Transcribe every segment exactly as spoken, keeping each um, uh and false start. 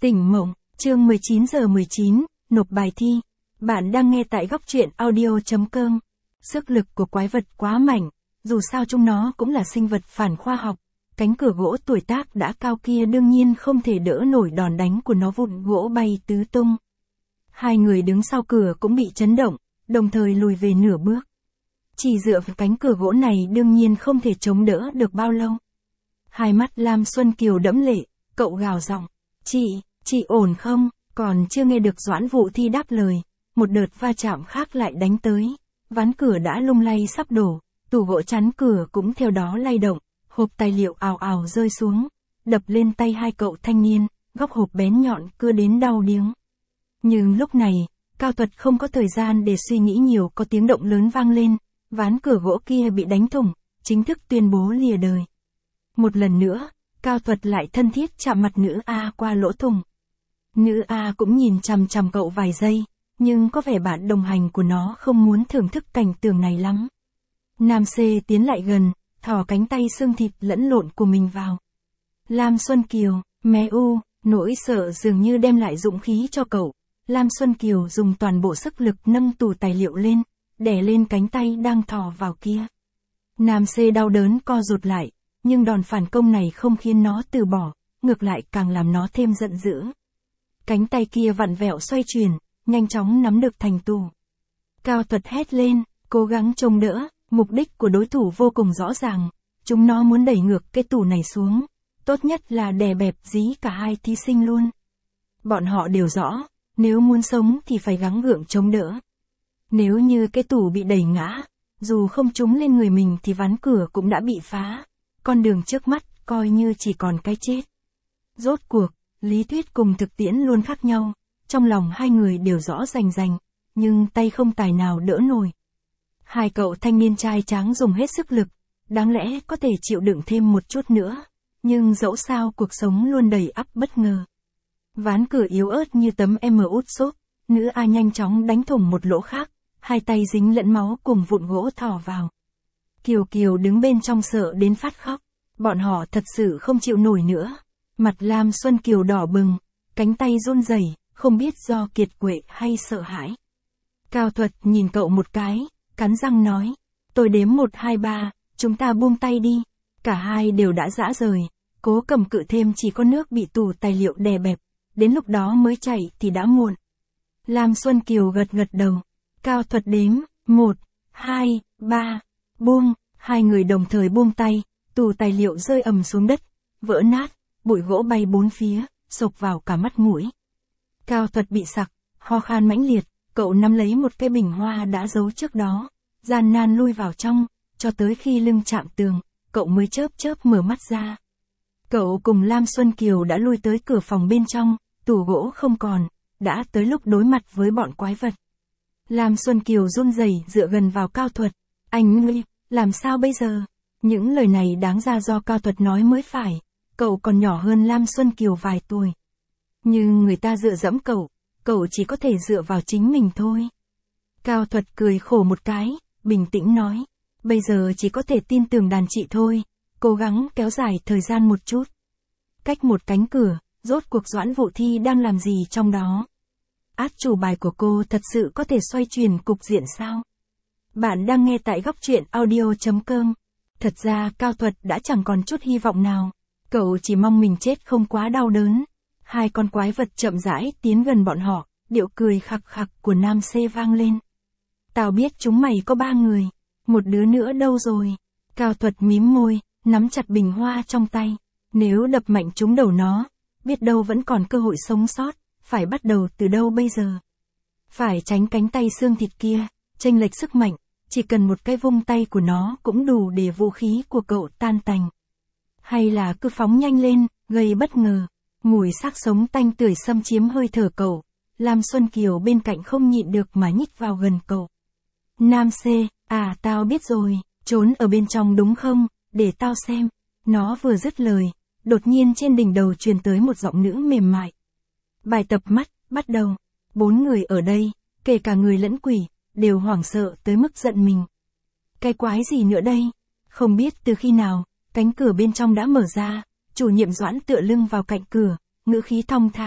Tỉnh mộng, chương mười chín giờ mười chín, nộp bài thi. Bạn đang nghe tại góc truyện audio.com. Sức lực của quái vật quá mạnh, dù sao chúng nó cũng là sinh vật phản khoa học. Cánh cửa gỗ tuổi tác đã cao kia đương nhiên không thể đỡ nổi đòn đánh của nó, vụn gỗ bay tứ tung. Hai người đứng sau cửa cũng bị chấn động, đồng thời lùi về nửa bước. Chỉ dựa vào cánh cửa gỗ này đương nhiên không thể chống đỡ được bao lâu. Hai mắt Lam Xuân Kiều đẫm lệ, cậu gào giọng, chị, chị ổn không? Còn chưa nghe được Doãn Vũ Thi đáp lời, một đợt va chạm khác lại đánh tới. Ván cửa đã lung lay sắp đổ, tủ gỗ chắn cửa cũng theo đó lay động, hộp tài liệu ào ào rơi xuống, đập lên tay hai cậu thanh niên, góc hộp bén nhọn cưa đến đau điếng. Nhưng lúc này, Cao Thuật không có thời gian để suy nghĩ nhiều, có tiếng động lớn vang lên, ván cửa gỗ kia bị đánh thủng, chính thức tuyên bố lìa đời. Một lần nữa, Cao Thuật lại thân thiết chạm mặt nữ A qua lỗ thủng. Nữ A cũng nhìn chằm chằm cậu vài giây, nhưng có vẻ bạn đồng hành của nó không muốn thưởng thức cảnh tượng này lắm. Nam C tiến lại gần, thò cánh tay xương thịt lẫn lộn của mình vào. Lam Xuân Kiều, mé u, nỗi sợ dường như đem lại dũng khí cho cậu. Lam Xuân Kiều dùng toàn bộ sức lực nâng tủ tài liệu lên, đè lên cánh tay đang thò vào kia. Nam C đau đớn co rụt lại, nhưng đòn phản công này không khiến nó từ bỏ, ngược lại càng làm nó thêm giận dữ. Cánh tay kia vặn vẹo xoay chuyển, nhanh chóng nắm được thành tủ. Cao Thuật hét lên, cố gắng chống đỡ, mục đích của đối thủ vô cùng rõ ràng, chúng nó muốn đẩy ngược cái tủ này xuống, tốt nhất là đè bẹp dí cả hai thí sinh luôn. Bọn họ đều rõ, nếu muốn sống thì phải gắng gượng chống đỡ. Nếu như cái tủ bị đẩy ngã, dù không trúng lên người mình thì ván cửa cũng đã bị phá, con đường trước mắt coi như chỉ còn cái chết. Rốt cuộc, lý thuyết cùng thực tiễn luôn khác nhau, trong lòng hai người đều rõ rành rành, nhưng tay không tài nào đỡ nổi. Hai cậu thanh niên trai tráng dùng hết sức lực, đáng lẽ có thể chịu đựng thêm một chút nữa, nhưng dẫu sao cuộc sống luôn đầy ắp bất ngờ. Ván cửa yếu ớt như tấm em út xốp, nữ A nhanh chóng đánh thủng một lỗ khác, hai tay dính lẫn máu cùng vụn gỗ thò vào. Kiều Kiều đứng bên trong sợ đến phát khóc, bọn họ thật sự không chịu nổi nữa. Mặt Lam Xuân Kiều đỏ bừng, cánh tay run rẩy, không biết do kiệt quệ hay sợ hãi. Cao Thuật nhìn cậu một cái, cắn răng nói, tôi đếm một hai ba, chúng ta buông tay đi. Cả hai đều đã rã rời, cố cầm cự thêm chỉ có nước bị tủ tài liệu đè bẹp, đến lúc đó mới chạy thì đã muộn. Lam Xuân Kiều gật gật đầu, Cao Thuật đếm, một, hai, ba, buông, hai người đồng thời buông tay, tủ tài liệu rơi ầm xuống đất, vỡ nát, bụi gỗ bay bốn phía, xộc vào cả mắt mũi. Cao Thuật bị sặc, ho khan mãnh liệt, cậu nắm lấy một cái bình hoa đã giấu trước đó, gian nan lui vào trong, cho tới khi lưng chạm tường, cậu mới chớp chớp mở mắt ra. Cậu cùng Lam Xuân Kiều đã lui tới cửa phòng bên trong, tủ gỗ không còn, đã tới lúc đối mặt với bọn quái vật. Lam Xuân Kiều run rẩy dựa gần vào Cao Thuật, anh ngươi, làm sao bây giờ? Những lời này đáng ra do Cao Thuật nói mới phải, cậu còn nhỏ hơn Lam Xuân Kiều vài tuổi. Nhưng người ta dựa dẫm cậu, cậu chỉ có thể dựa vào chính mình thôi. Cao Thuật cười khổ một cái, bình tĩnh nói, bây giờ chỉ có thể tin tưởng đàn chị thôi, cố gắng kéo dài thời gian một chút. Cách một cánh cửa, rốt cuộc Doãn Vũ Thi đang làm gì trong đó? Át chủ bài của cô thật sự có thể xoay chuyển cục diện sao? Bạn đang nghe tại góc truyện audio.com. Thật ra Cao Thuật đã chẳng còn chút hy vọng nào, cậu chỉ mong mình chết không quá đau đớn. Hai con quái vật chậm rãi tiến gần bọn họ, điệu cười khặc khặc của Nam C vang lên. Tao biết chúng mày có ba người, một đứa nữa đâu rồi? Cao Thuật mím môi, nắm chặt bình hoa trong tay. Nếu đập mạnh trúng đầu nó, biết đâu vẫn còn cơ hội sống sót, phải bắt đầu từ đâu bây giờ? Phải tránh cánh tay xương thịt kia, chênh lệch sức mạnh, chỉ cần một cái vung tay của nó cũng đủ để vũ khí của cậu tan tành. Hay là cứ phóng nhanh lên, gây bất ngờ, mùi xác sống tanh tưởi xâm chiếm hơi thở cậu. Lam Xuân Kiều bên cạnh không nhịn được mà nhích vào gần cậu. Nam C, à tao biết rồi, trốn ở bên trong đúng không, để tao xem. Nó vừa dứt lời, đột nhiên trên đỉnh đầu truyền tới một giọng nữ mềm mại. Bài tập mắt, bắt đầu. Bốn người ở đây, kể cả người lẫn quỷ, đều hoảng sợ tới mức giận mình. Cái quái gì nữa đây? Không biết từ khi nào, cánh cửa bên trong đã mở ra, chủ nhiệm Doãn tựa lưng vào cạnh cửa, ngữ khí thong thả,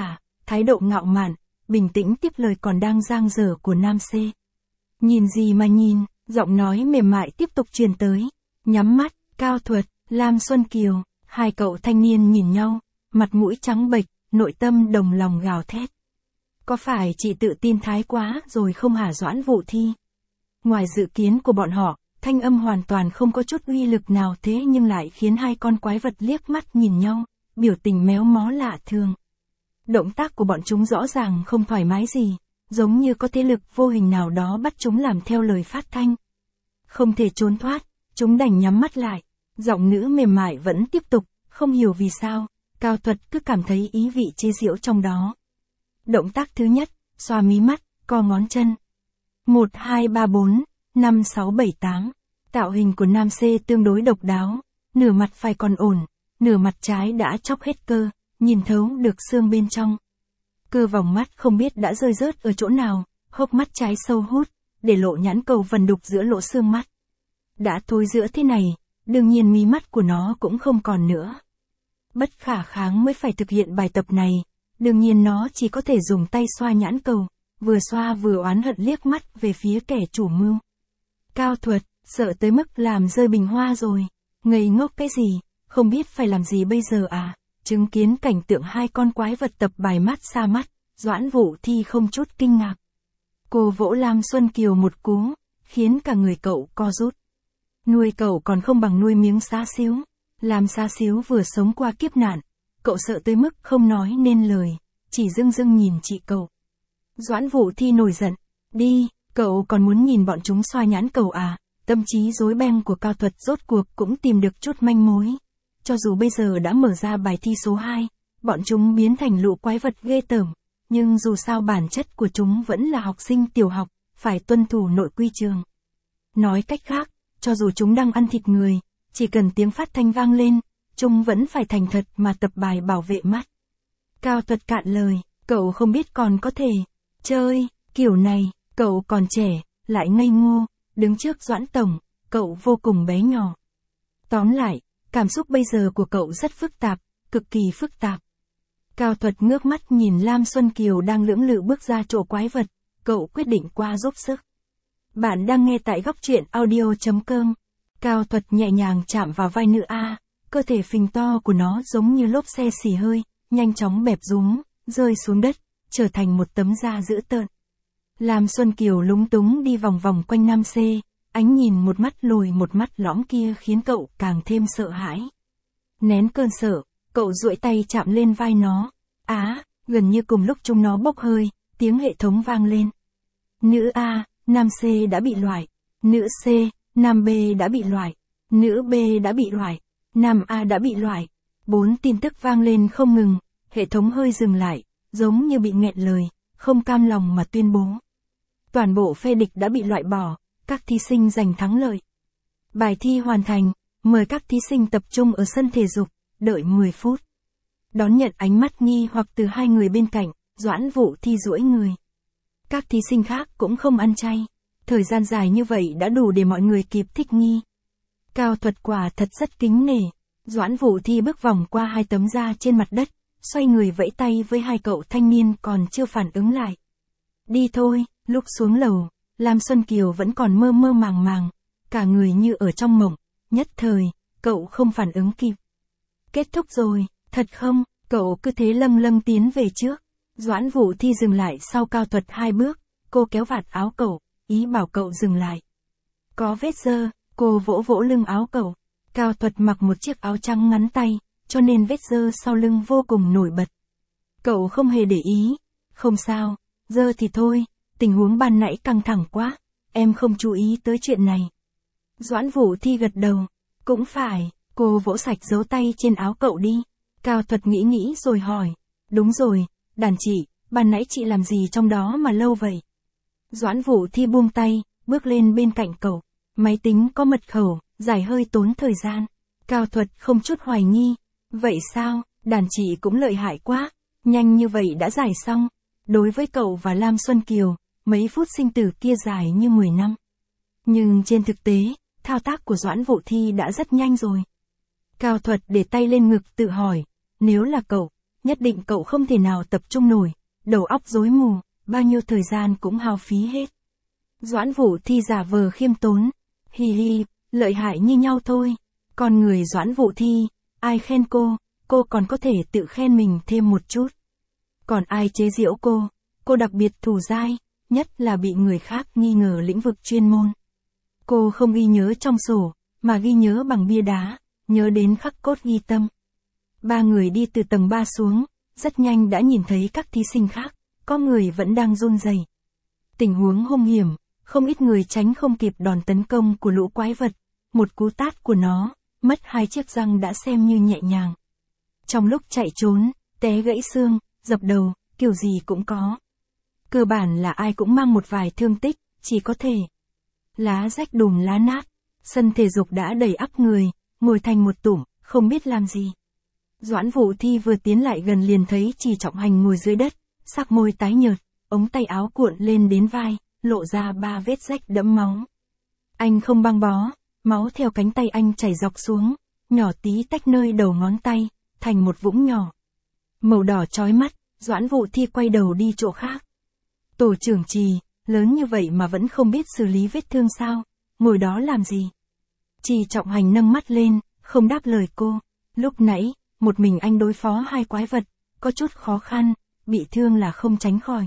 thái độ ngạo mạn, bình tĩnh tiếp lời còn đang dang dở của nam C. Nhìn gì mà nhìn, giọng nói mềm mại tiếp tục truyền tới. Nhắm mắt, Cao Thuật, Lam Xuân Kiều, hai cậu thanh niên nhìn nhau, mặt mũi trắng bệch, nội tâm đồng lòng gào thét. Có phải chị tự tin thái quá rồi không hả Doãn Vũ Thi? Ngoài dự kiến của bọn họ, thanh âm hoàn toàn không có chút uy lực nào thế nhưng lại khiến hai con quái vật liếc mắt nhìn nhau, biểu tình méo mó lạ thường. Động tác của bọn chúng rõ ràng không thoải mái gì, giống như có thế lực vô hình nào đó bắt chúng làm theo lời phát thanh. Không thể trốn thoát, chúng đành nhắm mắt lại. Giọng nữ mềm mại vẫn tiếp tục, không hiểu vì sao, Cao Thuật cứ cảm thấy ý vị chế giễu trong đó. Động tác thứ nhất, xoa mí mắt, co ngón chân. một, hai, ba, bốn, năm, sáu, bảy, tám. Tạo hình của nam C tương đối độc đáo, nửa mặt phải còn ổn, nửa mặt trái đã chóc hết cơ, nhìn thấu được xương bên trong. Cơ vòng mắt không biết đã rơi rớt ở chỗ nào, hốc mắt trái sâu hút, để lộ nhãn cầu vần đục giữa lỗ xương mắt. Đã thối giữa thế này, đương nhiên mí mắt của nó cũng không còn nữa. Bất khả kháng mới phải thực hiện bài tập này, đương nhiên nó chỉ có thể dùng tay xoa nhãn cầu, vừa xoa vừa oán hận liếc mắt về phía kẻ chủ mưu. Cao Thuật, sợ tới mức làm rơi bình hoa rồi, ngây ngốc cái gì, không biết phải làm gì bây giờ à, chứng kiến cảnh tượng hai con quái vật tập bài mát xa mắt, Doãn Vũ Thi không chút kinh ngạc. Cô vỗ Lam Xuân Kiều một cú, khiến cả người cậu co rút. Nuôi cậu còn không bằng nuôi miếng xá xíu. Lam xá xíu vừa sống qua kiếp nạn, cậu sợ tới mức không nói nên lời, chỉ dưng dưng nhìn chị cậu. Doãn Vũ Thi nổi giận, đi, cậu còn muốn nhìn bọn chúng xoa nhãn cầu à, tâm trí rối beng của Cao Thuật rốt cuộc cũng tìm được chút manh mối. Cho dù bây giờ đã mở ra bài thi số hai, bọn chúng biến thành lũ quái vật ghê tởm, nhưng dù sao bản chất của chúng vẫn là học sinh tiểu học, phải tuân thủ nội quy trường. Nói cách khác, cho dù chúng đang ăn thịt người, chỉ cần tiếng phát thanh vang lên, chúng vẫn phải thành thật mà tập bài bảo vệ mắt. Cao Thuật cạn lời, cậu không biết còn có thể chơi kiểu này, cậu còn trẻ, lại ngây ngô, đứng trước Doãn Tổng, cậu vô cùng bé nhỏ. Tóm lại, cảm xúc bây giờ của cậu rất phức tạp, cực kỳ phức tạp. Cao Thuật ngước mắt nhìn Lam Xuân Kiều đang lưỡng lự bước ra chỗ quái vật, cậu quyết định qua giúp sức. Bạn đang nghe tại góc truyện audio chấm com. Cao Thuật nhẹ nhàng chạm vào vai nữ A, cơ thể phình to của nó giống như lốp xe xì hơi, nhanh chóng bẹp rúm, rơi xuống đất, trở thành một tấm da dữ tợn. Lam Xuân Kiều lúng túng đi vòng vòng quanh nam C, ánh nhìn một mắt lồi một mắt lõm kia khiến cậu càng thêm sợ hãi. Nén cơn sợ, cậu duỗi tay chạm lên vai nó. Á, gần như cùng lúc chúng nó bốc hơi, tiếng hệ thống vang lên. Nữ A, nam C đã bị loại. Nữ C, nam B đã bị loại. Nữ B đã bị loại. Nam A đã bị loại. Bốn tin tức vang lên không ngừng, hệ thống hơi dừng lại, giống như bị nghẹn lời, không cam lòng mà tuyên bố. Toàn bộ phe địch đã bị loại bỏ, các thí sinh giành thắng lợi. Bài thi hoàn thành, mời các thí sinh tập trung ở sân thể dục, đợi mười phút. Đón nhận ánh mắt nghi hoặc từ hai người bên cạnh, Doãn Vũ Thi duỗi người. Các thí sinh khác cũng không ăn chay. Thời gian dài như vậy đã đủ để mọi người kịp thích nghi. Cao Thuật quả thật rất kính nể. Doãn Vũ Thi bước vòng qua hai tấm da trên mặt đất, xoay người vẫy tay với hai cậu thanh niên còn chưa phản ứng lại. Đi thôi, lúc xuống lầu, Lam Xuân Kiều vẫn còn mơ mơ màng màng, cả người như ở trong mộng, nhất thời, cậu không phản ứng kịp. Kết thúc rồi, thật không, cậu cứ thế lâng lâng tiến về trước. Doãn Vũ Thi dừng lại sau Cao Thuật hai bước, cô kéo vạt áo cậu, ý bảo cậu dừng lại. Có vết dơ, cô vỗ vỗ lưng áo cậu. Cao Thuật mặc một chiếc áo trắng ngắn tay, cho nên vết dơ sau lưng vô cùng nổi bật. Cậu không hề để ý. Không sao, dơ thì thôi, tình huống ban nãy căng thẳng quá, em không chú ý tới chuyện này. Doãn Vũ Thi gật đầu. Cũng phải, cô vỗ sạch dấu tay trên áo cậu đi. Cao Thuật nghĩ nghĩ rồi hỏi. Đúng rồi, đàn chị, ban nãy chị làm gì trong đó mà lâu vậy? Doãn Vũ Thi buông tay, bước lên bên cạnh cậu. Máy tính có mật khẩu, giải hơi tốn thời gian. Cao Thuật không chút hoài nghi. Vậy sao, đàn chị cũng lợi hại quá, nhanh như vậy đã giải xong. Đối với cậu và Lam Xuân Kiều, mấy phút sinh tử kia dài như mười năm. Nhưng trên thực tế, thao tác của Doãn Vũ Thi đã rất nhanh rồi. Cao Thuật để tay lên ngực tự hỏi, nếu là cậu, nhất định cậu không thể nào tập trung nổi, đầu óc rối mù, bao nhiêu thời gian cũng hao phí hết. Doãn Vũ Thi giả vờ khiêm tốn, hi hi, lợi hại như nhau thôi. Con người Doãn Vũ Thi, ai khen cô, cô còn có thể tự khen mình thêm một chút. Còn ai chế giễu cô, cô đặc biệt thù dai, nhất là bị người khác nghi ngờ lĩnh vực chuyên môn. Cô không ghi nhớ trong sổ, mà ghi nhớ bằng bia đá, nhớ đến khắc cốt ghi tâm. Ba người đi từ tầng ba xuống, rất nhanh đã nhìn thấy các thí sinh khác, có người vẫn đang run rẩy. Tình huống hung hiểm, không ít người tránh không kịp đòn tấn công của lũ quái vật, một cú tát của nó, mất hai chiếc răng đã xem như nhẹ nhàng. Trong lúc chạy trốn, té gãy xương, dập đầu, kiểu gì cũng có. Cơ bản là ai cũng mang một vài thương tích, chỉ có thể lá rách đùm lá nát, sân thể dục đã đầy ắp người, ngồi thành một tủm, không biết làm gì. Doãn Vũ Thi vừa tiến lại gần liền thấy Trì Trọng Hành ngồi dưới đất, sắc môi tái nhợt, ống tay áo cuộn lên đến vai, lộ ra ba vết rách đẫm máu. Anh không băng bó, máu theo cánh tay anh chảy dọc xuống, nhỏ tí tách nơi đầu ngón tay, thành một vũng nhỏ. Màu đỏ chói mắt, Doãn Vũ Thi quay đầu đi chỗ khác. Tổ trưởng Trì, lớn như vậy mà vẫn không biết xử lý vết thương sao, ngồi đó làm gì? Trì Trọng Hành nâng mắt lên, không đáp lời cô. Lúc nãy, một mình anh đối phó hai quái vật, có chút khó khăn, bị thương là không tránh khỏi.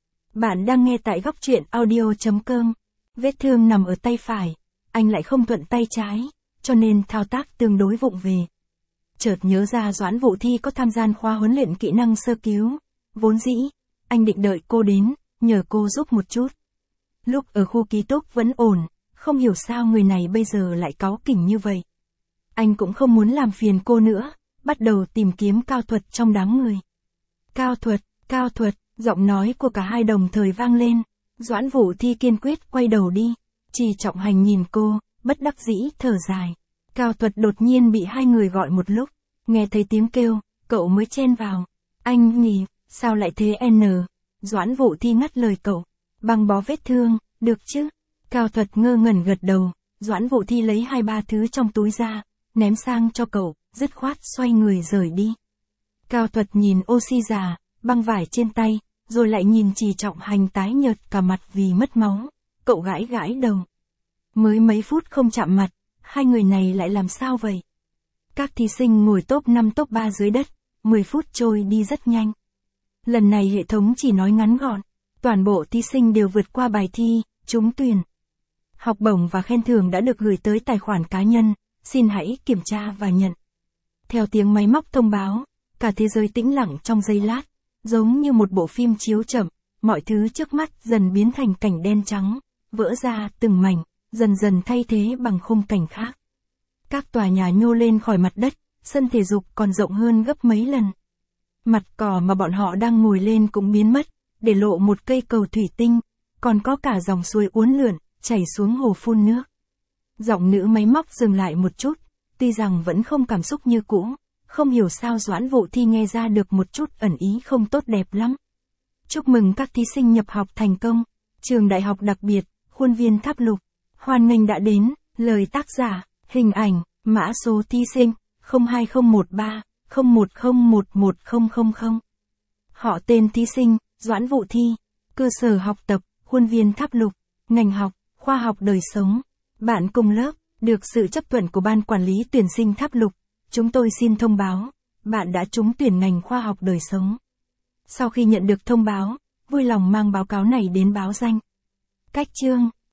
Bạn đang nghe tại góc truyện audio chấm com. Vết thương nằm ở tay phải, anh lại không thuận tay trái, cho nên thao tác tương đối vụng về. Chợt nhớ ra Doãn Vũ Thi có tham gia khóa huấn luyện kỹ năng sơ cứu, vốn dĩ, anh định đợi cô đến, nhờ cô giúp một chút. Lúc ở khu ký túc vẫn ổn, không hiểu sao người này bây giờ lại cáu kỉnh như vậy. Anh cũng không muốn làm phiền cô nữa, bắt đầu tìm kiếm cao thuật trong đám người. Cao thuật, cao thuật, giọng nói của cả hai đồng thời vang lên. Doãn Vũ Thi kiên quyết quay đầu đi. Trì Trọng Hành nhìn cô, bất đắc dĩ thở dài. Cao thuật đột nhiên bị hai người gọi một lúc, nghe thấy tiếng kêu, cậu mới chen vào. Anh nhỉ, sao lại thế n? Doãn Vũ Thi ngắt lời cậu. Băng bó vết thương, được chứ? Cao thuật ngơ ngẩn gật đầu. Doãn Vũ Thi lấy hai ba thứ trong túi ra, ném sang cho cậu, dứt khoát xoay người rời đi. Cao thuật nhìn oxy già, băng vải trên tay, rồi lại nhìn Trì Trọng Hành tái nhợt cả mặt vì mất máu. Cậu gãi gãi đầu. Mới mấy phút không chạm mặt, hai người này lại làm sao vậy? Các thí sinh ngồi top năm top ba dưới đất, mười phút trôi đi rất nhanh. Lần này hệ thống chỉ nói ngắn gọn, toàn bộ thí sinh đều vượt qua bài thi, trúng tuyển. Học bổng và khen thưởng đã được gửi tới tài khoản cá nhân, xin hãy kiểm tra và nhận. Theo tiếng máy móc thông báo, cả thế giới tĩnh lặng trong giây lát, giống như một bộ phim chiếu chậm, mọi thứ trước mắt dần biến thành cảnh đen trắng, vỡ ra từng mảnh, dần dần thay thế bằng khung cảnh khác. Các tòa nhà nhô lên khỏi mặt đất, sân thể dục còn rộng hơn gấp mấy lần. Mặt cỏ mà bọn họ đang ngồi lên cũng biến mất, để lộ một cây cầu thủy tinh, còn có cả dòng suối uốn lượn, chảy xuống hồ phun nước. Giọng nữ máy móc dừng lại một chút, tuy rằng vẫn không cảm xúc như cũ, không hiểu sao Doãn Vũ Thi nghe ra được một chút ẩn ý không tốt đẹp lắm. Chúc mừng các thí sinh nhập học thành công, trường đại học đặc biệt, khuôn viên Tháp Lục, hoan nghênh đã đến, lời tác giả, hình ảnh, mã số thí sinh, không hai không một ba, không một không một một không không không. Họ tên thí sinh, Doãn Vũ Thi, cơ sở học tập, khuôn viên Tháp Lục, ngành học, khoa học đời sống. Bạn cùng lớp, được sự chấp thuận của ban quản lý tuyển sinh Tháp Lục, chúng tôi xin thông báo, bạn đã trúng tuyển ngành khoa học đời sống. Sau khi nhận được thông báo, vui lòng mang báo cáo này đến báo danh. Cách chương